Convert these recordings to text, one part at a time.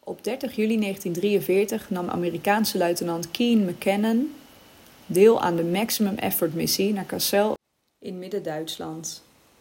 Op 30 juli 1943 nam Amerikaanse luitenant Kean McKinnon deel aan de Maximum Effort missie naar Cassel in Midden-Duitsland.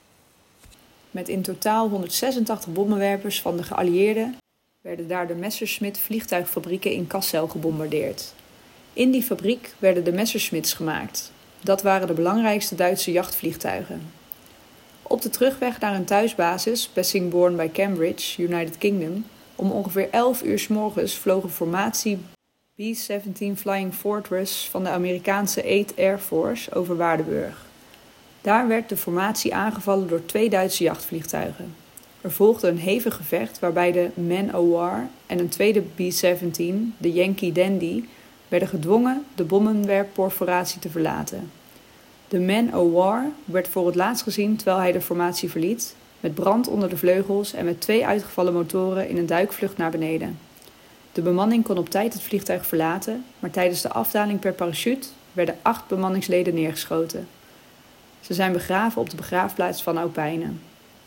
Met in totaal 186 bommenwerpers van de geallieerden werden daar de Messerschmitt vliegtuigfabrieken in Cassel gebombardeerd. In die fabriek werden de Messerschmitts gemaakt. Dat waren de belangrijkste Duitse jachtvliegtuigen. Op de terugweg naar hun thuisbasis, Bassingbourn bij Cambridge, United Kingdom, om ongeveer 11 uur 's morgens vlogen formatie B-17 Flying Fortress van de Amerikaanse 8th Air Force over Waardenburg. Daar werd de formatie aangevallen door 2 Duitse jachtvliegtuigen. Er volgde een hevig gevecht waarbij de Man-O-War en een tweede B-17, de Yankee Dandy, werden gedwongen de bommenwerpperforatie te verlaten. De Man-O-War werd voor het laatst gezien terwijl hij de formatie verliet, met brand onder de vleugels en met 2 uitgevallen motoren in een duikvlucht naar beneden. De bemanning kon op tijd het vliegtuig verlaten, maar tijdens de afdaling per parachute werden 8 bemanningsleden neergeschoten. Ze zijn begraven op de begraafplaats van Opijnen.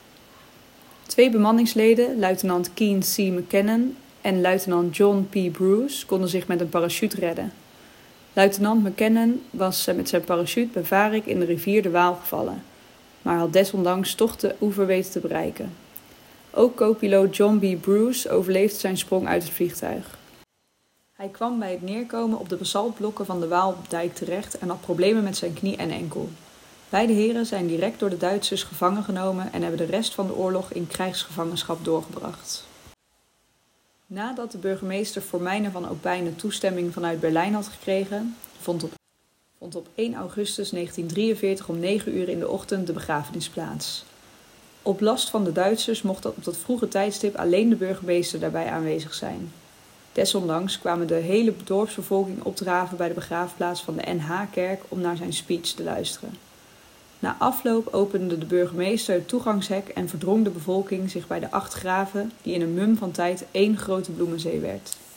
2 bemanningsleden, luitenant Kean C. McKinnon en luitenant John P. Bruce, konden zich met een parachute redden. Luitenant McKinnon was met zijn parachute bij Varik in de rivier de Waal gevallen, maar had desondanks toch de oever weten te bereiken. Ook co-piloot John B. Bruce overleefde zijn sprong uit het vliegtuig. Hij kwam bij het neerkomen op de basaltblokken van de Waaldijk terecht en had problemen met zijn knie en enkel. Beide heren zijn direct door de Duitsers gevangen genomen en hebben de rest van de oorlog in krijgsgevangenschap doorgebracht. Nadat de burgemeester Formeyne van Opijnen toestemming vanuit Berlijn had gekregen, vond op 1 augustus 1943 om 9 uur in de ochtend de begrafenis plaats. Op last van de Duitsers mocht op dat vroege tijdstip alleen de burgemeester daarbij aanwezig zijn. Desondanks kwamen de hele dorpsbevolking opdraven bij de begraafplaats van de NH-kerk om naar zijn speech te luisteren. Na afloop opende de burgemeester het toegangshek en verdrong de bevolking zich bij de 8 graven die in een mum van tijd 1 grote bloemenzee werd.